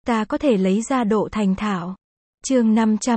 ta có thể lấy ra độ thành thạo. Chương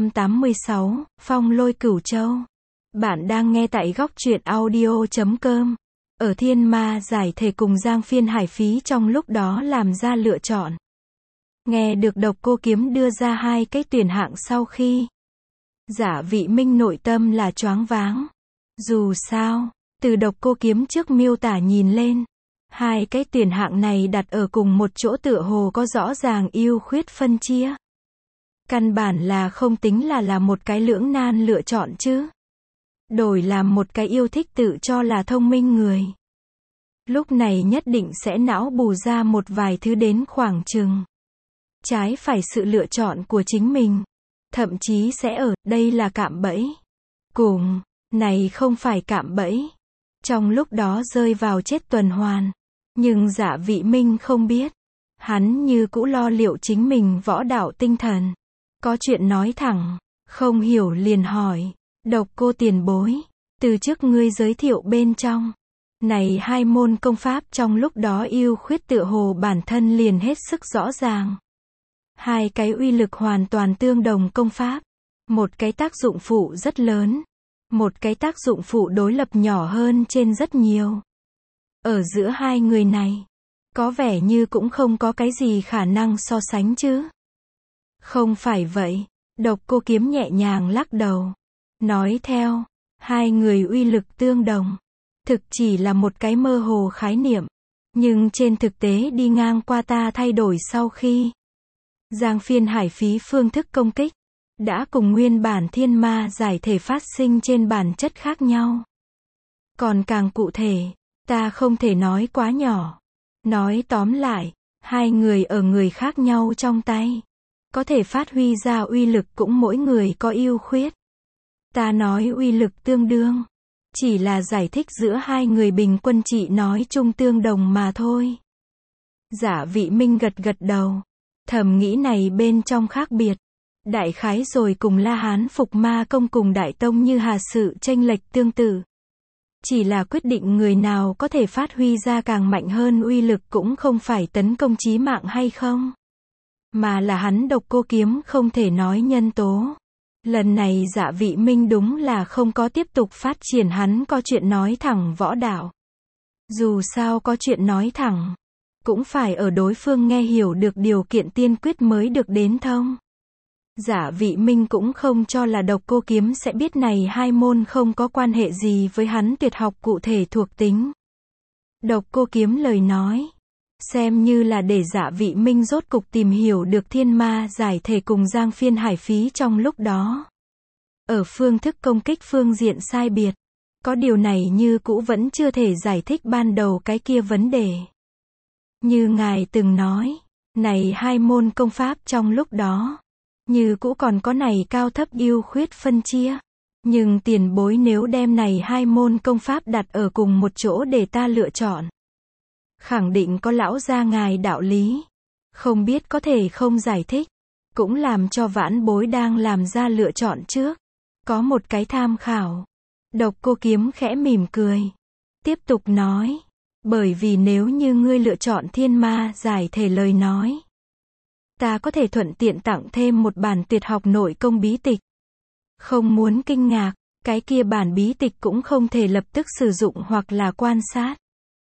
586, Phong Lôi Cửu Châu. Bạn đang nghe tại góc truyện audio.com. Ở Thiên Ma giải thể cùng Giang Phiên Hải Phí trong lúc đó làm ra lựa chọn. Nghe được Độc Cô Kiếm đưa ra hai cái tuyển hạng sau khi Giả Vị Minh nội tâm là choáng váng. Dù sao, từ Độc Cô Kiếm trước miêu tả nhìn lên, hai cái tuyển hạng này đặt ở cùng một chỗ tựa hồ có rõ ràng ưu khuyết phân chia. Căn bản là không tính là một cái lưỡng nan lựa chọn chứ. Đổi làm một cái yêu thích tự cho là thông minh người. Lúc này nhất định sẽ não bù ra một vài thứ đến khoảng chừng trái phải sự lựa chọn của chính mình. Thậm chí sẽ ở, đây là cạm bẫy. Cùng, này không phải cạm bẫy. Trong lúc đó rơi vào chết tuần hoàn. Nhưng Giả Vị Minh không biết. Hắn như cũ lo liệu chính mình võ đạo tinh thần. Có chuyện nói thẳng, không hiểu liền hỏi. Độc Cô tiền bối, từ trước ngươi giới thiệu bên trong. Này hai môn công pháp trong lúc đó ưu khuyết tựa hồ bản thân liền hết sức rõ ràng. Hai cái uy lực hoàn toàn tương đồng công pháp. Một cái tác dụng phụ rất lớn. Một cái tác dụng phụ đối lập nhỏ hơn trên rất nhiều. Ở giữa hai người này, có vẻ như cũng không có cái gì khả năng so sánh chứ. Không phải vậy, Độc Cô Kiếm nhẹ nhàng lắc đầu. Nói theo, hai người uy lực tương đồng. Thực chỉ là một cái mơ hồ khái niệm. Nhưng trên thực tế đi ngang qua ta thay đổi sau khi Giang Phiên Hải Phí phương thức công kích đã cùng nguyên bản Thiên Ma giải thể phát sinh trên bản chất khác nhau. Còn càng cụ thể, ta không thể nói quá nhỏ. Nói tóm lại, hai người ở người khác nhau trong tay, có thể phát huy ra uy lực cũng mỗi người có ưu khuyết. Ta nói uy lực tương đương, chỉ là giải thích giữa hai người bình quân trị nói chung tương đồng mà thôi. Giả Vị Minh gật gật đầu, thầm nghĩ này bên trong khác biệt. Đại khái rồi cùng La Hán Phục Ma Công cùng Đại Tông Như Hà sự chênh lệch tương tự. Chỉ là quyết định người nào có thể phát huy ra càng mạnh hơn uy lực cũng không phải tấn công chí mạng hay không. Mà là hắn Độc Cô Kiếm không thể nói nhân tố. Lần này Giả Vị Minh đúng là không có tiếp tục phát triển hắn có chuyện nói thẳng võ đạo. Dù sao có chuyện nói thẳng, cũng phải ở đối phương nghe hiểu được điều kiện tiên quyết mới được đến thông. Giả Vị Minh cũng không cho là Độc Cô Kiếm sẽ biết này hai môn không có quan hệ gì với hắn tuyệt học cụ thể thuộc tính. Độc Cô Kiếm lời nói, xem như là để Giả Vị Minh rốt cục tìm hiểu được Thiên Ma giải thể cùng Giang Phiên Hải Phí trong lúc đó. Ở phương thức công kích phương diện sai biệt, có điều này như cũ vẫn chưa thể giải thích ban đầu cái kia vấn đề. Như ngài từng nói, này hai môn công pháp trong lúc đó, như cũ còn có này cao thấp ưu khuyết phân chia. Nhưng tiền bối nếu đem này hai môn công pháp đặt ở cùng một chỗ để ta lựa chọn, khẳng định có lão gia ngài đạo lý. Không biết có thể không giải thích, cũng làm cho vãn bối đang làm ra lựa chọn trước có một cái tham khảo. Độc Cô Kiếm khẽ mỉm cười, tiếp tục nói, bởi vì nếu như ngươi lựa chọn Thiên Ma giải thể lời nói, ta có thể thuận tiện tặng thêm một bản tuyệt học nội công bí tịch. Không muốn kinh ngạc, cái kia bản bí tịch cũng không thể lập tức sử dụng hoặc là quan sát,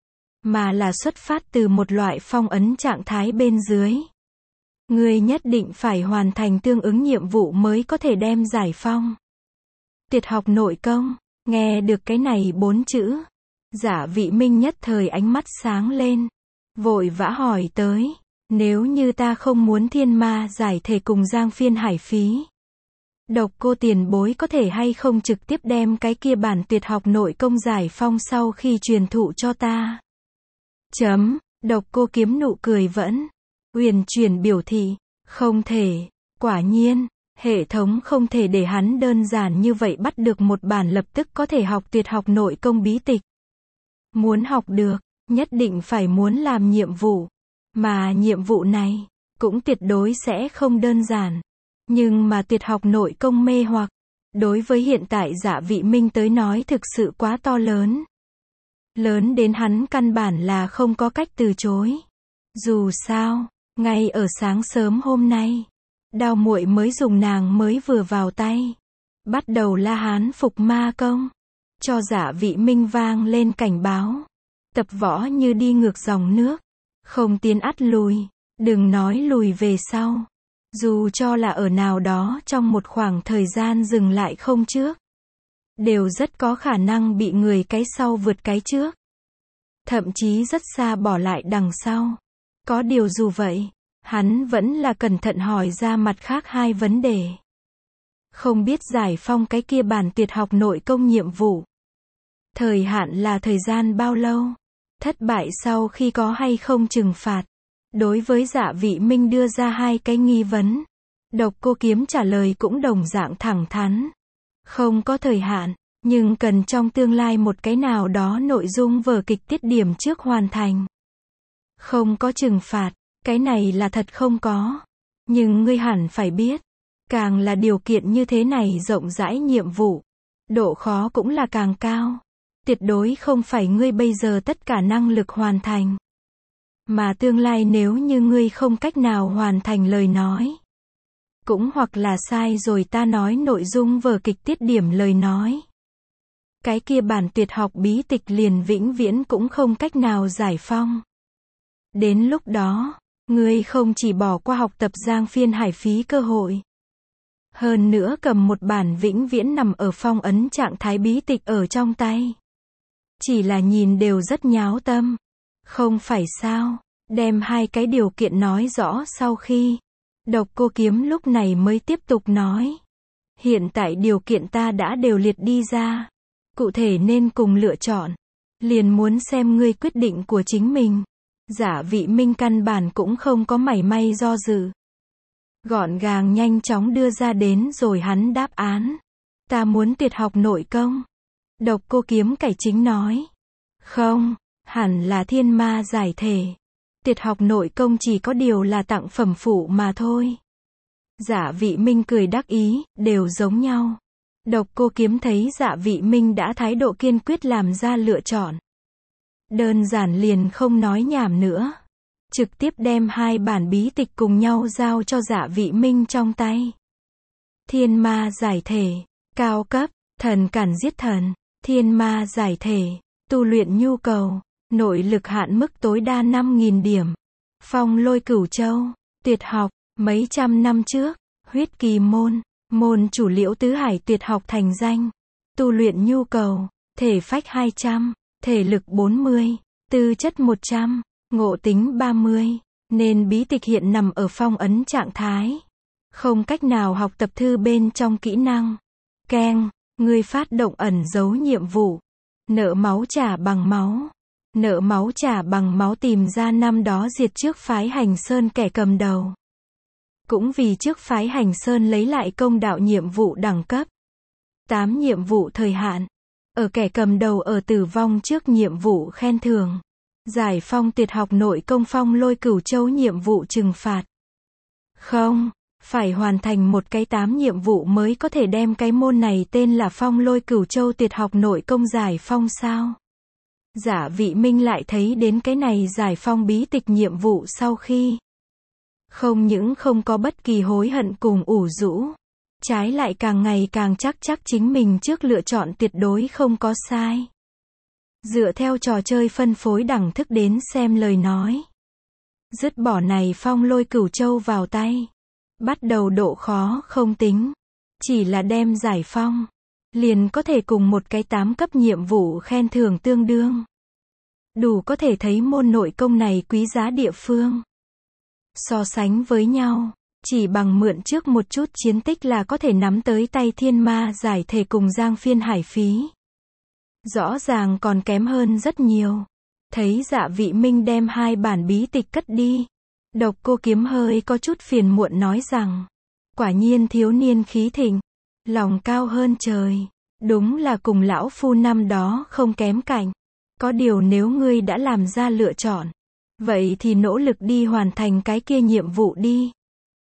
mà là xuất phát từ một loại phong ấn trạng thái bên dưới. Ngươi nhất định phải hoàn thành tương ứng nhiệm vụ mới có thể đem giải phong. Tuyệt học nội công, nghe được cái này 4 chữ, Giả Vị Minh nhất thời ánh mắt sáng lên, vội vã hỏi tới, nếu như ta không muốn Thiên Ma giải thể cùng Giang Phiên Hải Phí, Độc Cô tiền bối có thể hay không trực tiếp đem cái kia bản tuyệt học nội công giải phong sau khi truyền thụ cho ta? Độc Cô Kiếm nụ cười vẫn uyển chuyển biểu thị, không thể, quả nhiên, hệ thống không thể để hắn đơn giản như vậy bắt được một bản lập tức có thể học tuyệt học nội công bí tịch. Muốn học được, nhất định phải muốn làm nhiệm vụ, mà nhiệm vụ này cũng tuyệt đối sẽ không đơn giản. Nhưng mà tuyệt học nội công mê hoặc, đối với hiện tại Giả Vị Minh tới nói thực sự quá to lớn. Lớn đến hắn căn bản là không có cách từ chối. Dù sao, Ngay ở sáng sớm hôm nay, Đao muội mới dùng nàng mới vừa vào tay, bắt đầu la hán phục ma công, cho Dạ Vị Minh vang lên cảnh báo. Tập võ như đi ngược dòng nước, không tiến ắt lùi, đừng nói lùi về sau. Dù cho là ở nào đó trong một khoảng thời gian dừng lại không trước, đều rất có khả năng bị người cái sau vượt cái trước. Thậm chí rất xa bỏ lại đằng sau. Có điều dù vậy, hắn vẫn là cẩn thận hỏi ra mặt khác hai vấn đề. Không biết giải phong cái kia bản tuyệt học nội công nhiệm vụ, thời hạn là thời gian bao lâu? Thất bại sau khi có hay không trừng phạt? Đối với Dạ Vị Minh đưa ra hai cái nghi vấn, Độc Cô Kiếm trả lời cũng đồng dạng thẳng thắn. Không có thời hạn, nhưng cần trong tương lai một cái nào đó nội dung vở kịch tiết điểm trước hoàn thành. Không có trừng phạt, cái này là thật không có. Nhưng ngươi hẳn phải biết, càng là điều kiện như thế này rộng rãi nhiệm vụ, độ khó cũng là càng cao. Tuyệt đối không phải ngươi bây giờ tất cả năng lực hoàn thành. Mà tương lai nếu như ngươi không cách nào hoàn thành lời nói, cũng hoặc là sai rồi ta nói nội dung vở kịch tiết điểm lời nói, cái kia bản tuyệt học bí tịch liền vĩnh viễn cũng không cách nào giải phong. Đến lúc đó, ngươi không chỉ bỏ qua học tập Giang Phiên Hải phí cơ hội, hơn nữa cầm một bản vĩnh viễn nằm ở phong ấn trạng thái bí tịch ở trong tay. Chỉ là nhìn đều rất nháo tâm. Không phải sao? Đem hai cái điều kiện nói rõ sau khi, Độc Cô Kiếm lúc này mới tiếp tục nói. Hiện tại điều kiện ta đã đều liệt đi ra. Cụ thể nên cùng lựa chọn. Liền muốn xem ngươi quyết định của chính mình. Dạ Vị Minh căn bản cũng không có mảy may do dự. Gọn gàng nhanh chóng đưa ra đến rồi hắn đáp án. Ta muốn tuyệt học nội công. Độc Cô Kiếm cải chính nói. Không, hẳn là thiên ma giải thể. Tuyệt học nội công chỉ có điều là tặng phẩm phụ mà thôi. Dạ Vị Minh cười đắc ý, đều giống nhau. Độc Cô Kiếm thấy Dạ Vị Minh đã thái độ kiên quyết làm ra lựa chọn. Đơn giản liền không nói nhảm nữa. Trực tiếp đem hai bản bí tịch cùng nhau giao cho Dạ Vị Minh trong tay. Thiên ma giải thể, cao cấp, thần cản giết thần, thiên ma giải thể, tu luyện nhu cầu, nội lực hạn mức tối đa 5.000 điểm. Phong Lôi Cửu Châu, tuyệt học, mấy trăm năm trước, huyết kỳ môn, môn chủ Liễu Tứ Hải tuyệt học thành danh. Tu luyện nhu cầu, thể phách 200, thể lực 40, tư chất 100, ngộ tính 30, nên bí tịch hiện nằm ở phong ấn trạng thái. Không cách nào học tập thư bên trong kỹ năng. Keng, ngươi phát động ẩn dấu nhiệm vụ. Nợ máu trả bằng máu. Nợ máu trả bằng máu tìm ra năm đó diệt trước phái Hành Sơn kẻ cầm đầu. Cũng vì trước phái Hành Sơn lấy lại công đạo nhiệm vụ đẳng cấp. 8 nhiệm vụ thời hạn. Ở kẻ cầm đầu ở tử vong trước nhiệm vụ khen thưởng. Giải phong tuyệt học nội công Phong Lôi Cửu Châu nhiệm vụ trừng phạt. Không, phải hoàn thành một cái 8 nhiệm vụ mới có thể đem cái môn này tên là Phong Lôi Cửu Châu tuyệt học nội công giải phong sao? Dạ Vị Minh lại thấy đến cái này giải phong bí tịch nhiệm vụ sau khi, không những không có bất kỳ hối hận cùng ủ rũ, trái lại càng ngày càng chắc chính mình trước lựa chọn tuyệt đối không có sai. Dựa theo trò chơi phân phối đẳng thức đến xem lời nói. Dứt bỏ này Phong Lôi Cửu Châu vào tay. Bắt đầu độ khó không tính. Chỉ là đem giải phong. Liền có thể cùng một cái 8 cấp nhiệm vụ khen thưởng tương đương. Đủ có thể thấy môn nội công này quý giá địa phương. So sánh với nhau, chỉ bằng mượn trước một chút chiến tích là có thể nắm tới tay thiên ma giải thể cùng Giang Phiên Hải phí. Rõ ràng còn kém hơn rất nhiều. Thấy Dạ Vị Minh đem hai bản bí tịch cất đi. Độc Cô Kiếm hơi có chút phiền muộn nói rằng. Quả nhiên thiếu niên khí thịnh. Lòng cao hơn trời. Đúng là cùng lão phu năm đó không kém cạnh. Có điều nếu ngươi đã làm ra lựa chọn. Vậy thì nỗ lực đi hoàn thành cái kia nhiệm vụ đi.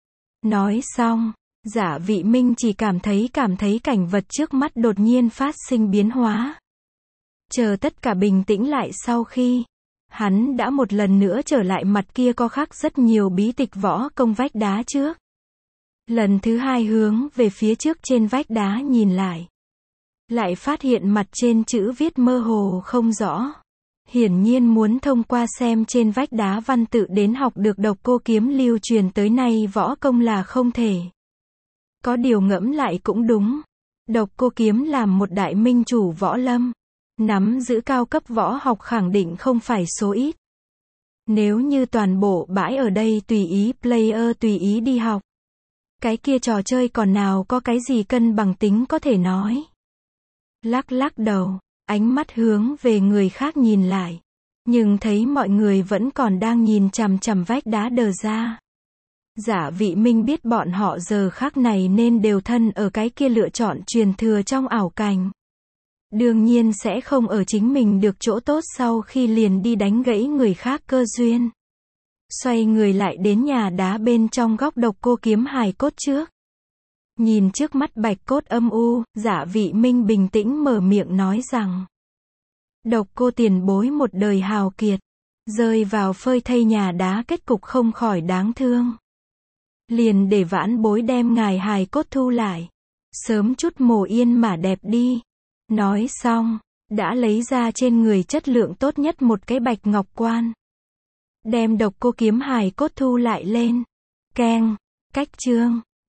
Nói xong. Dạ Vị Minh chỉ cảm thấy cảnh vật trước mắt đột nhiên phát sinh biến hóa. Chờ tất cả bình tĩnh lại sau khi, Hắn đã một lần nữa trở lại mặt kia có khắc rất nhiều bí tịch võ công vách đá trước. Lần thứ hai hướng về phía trước trên vách đá nhìn lại. Lại phát hiện mặt trên chữ viết mơ hồ không rõ. Hiển nhiên muốn thông qua xem trên vách đá văn tự đến học được Độc Cô Kiếm lưu truyền tới nay võ công là không thể. Có điều ngẫm lại cũng đúng. Độc Cô Kiếm làm một đại minh chủ võ lâm. Nắm giữ cao cấp võ học khẳng định không phải số ít. Nếu như toàn bộ bãi ở đây tùy ý player tùy ý đi học. Cái kia trò chơi còn nào có cái gì cân bằng tính có thể nói. Lắc lắc đầu, ánh mắt hướng về người khác nhìn lại. Nhưng thấy mọi người vẫn còn đang nhìn chằm chằm vách đá đờ ra. Giả Vị Minh biết bọn họ giờ khắc này nên đều thân ở cái kia lựa chọn truyền thừa trong ảo cảnh. Đương nhiên sẽ không ở chính mình được chỗ tốt sau khi liền đi đánh gãy người khác cơ duyên. Xoay người lại đến nhà đá bên trong góc Độc Cô Kiếm hài cốt trước. Nhìn trước mắt bạch cốt âm u, Giả Vị Minh bình tĩnh mở miệng nói rằng. Độc Cô tiền bối một đời hào kiệt. Rơi vào phơi thây nhà đá kết cục không khỏi đáng thương. Liền để vãn bối đem ngài hài cốt thu lại. Sớm chút mồ yên mà đẹp đi. Nói xong, đã lấy ra trên người chất lượng tốt nhất một cái bạch ngọc quan. Đem Độc Cô Kiếm hài cốt thu lại lên. Keng, cách chương.